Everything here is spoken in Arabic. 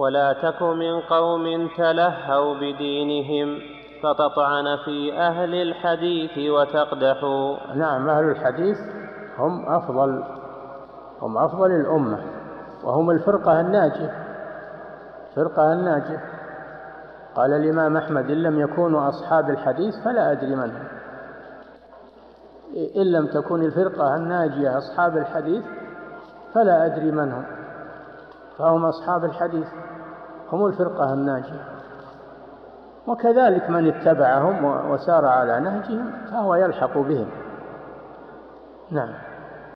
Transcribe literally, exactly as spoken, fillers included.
ولا تك من قوم تلهوا بدينهم فتطعن في أهل الحديث وتقدح. نعم، أهل الحديث هم أفضل هم أفضل الأمة، وهم الفرقة الناجية فرقة الناجية. قال الإمام أحمد: إن لم يكونوا أصحاب الحديث فلا أدري من هم. إن لم تكن الفرقة الناجية أصحاب الحديث فلا أدري من هم. فهم أصحاب الحديث، هم الفرقة الناجية، وكذلك من اتبعهم وسار على نهجهم فهو يلحق بهم. نعم.